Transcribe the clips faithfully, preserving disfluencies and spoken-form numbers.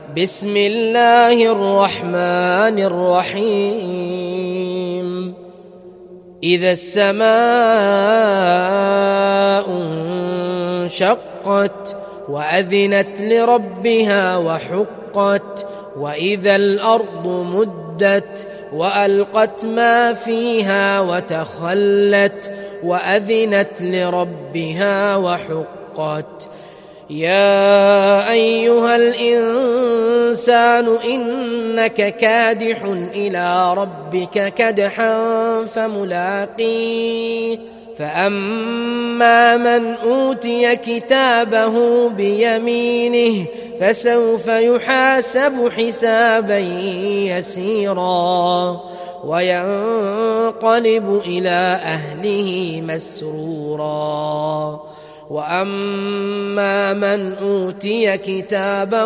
بسم الله الرحمن الرحيم إذا السماء انشقت وأذنت لربها وحقت وإذا الأرض مدت وألقت ما فيها وتخلت وأذنت لربها وحقت يا أيها الإنسان إنك كادح إلى ربك كدحا فملاقيه فأما من أوتي كتابه بيمينه فسوف يحاسب حسابا يسيرا وينقلب إلى أهله مسرورا وأما من أوتي كتابه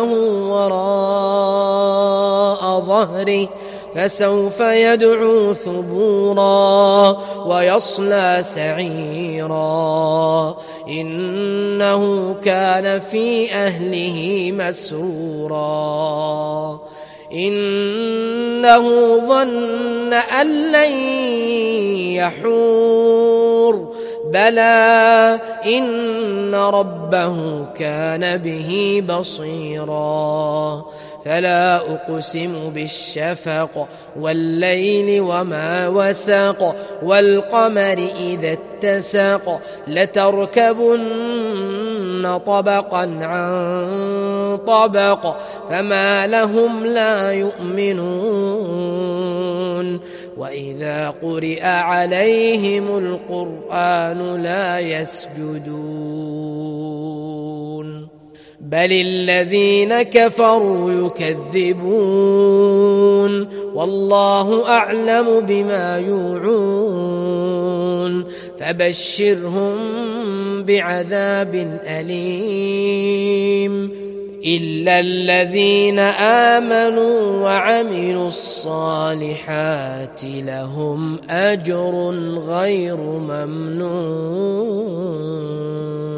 وراء ظهره فسوف يدعو ثبورا ويصلى سعيرا إنه كان في أهله مسرورا إنه ظن أن لن يحور بلى إن ربه كان به بصيرا فلا أقسم بالشفق والليل وما وسق والقمر إذا اتسق لتركبن طبقا عن طبق فما لهم لا يؤمنون وإذا قرئ عليهم القرآن لا يسجدون بل الذين كفروا يكذبون والله أعلم بما يوعون فبشرهم بعذاب أليم إلا الذين آمنوا وعملوا الصالحات لهم أجر غير ممنون.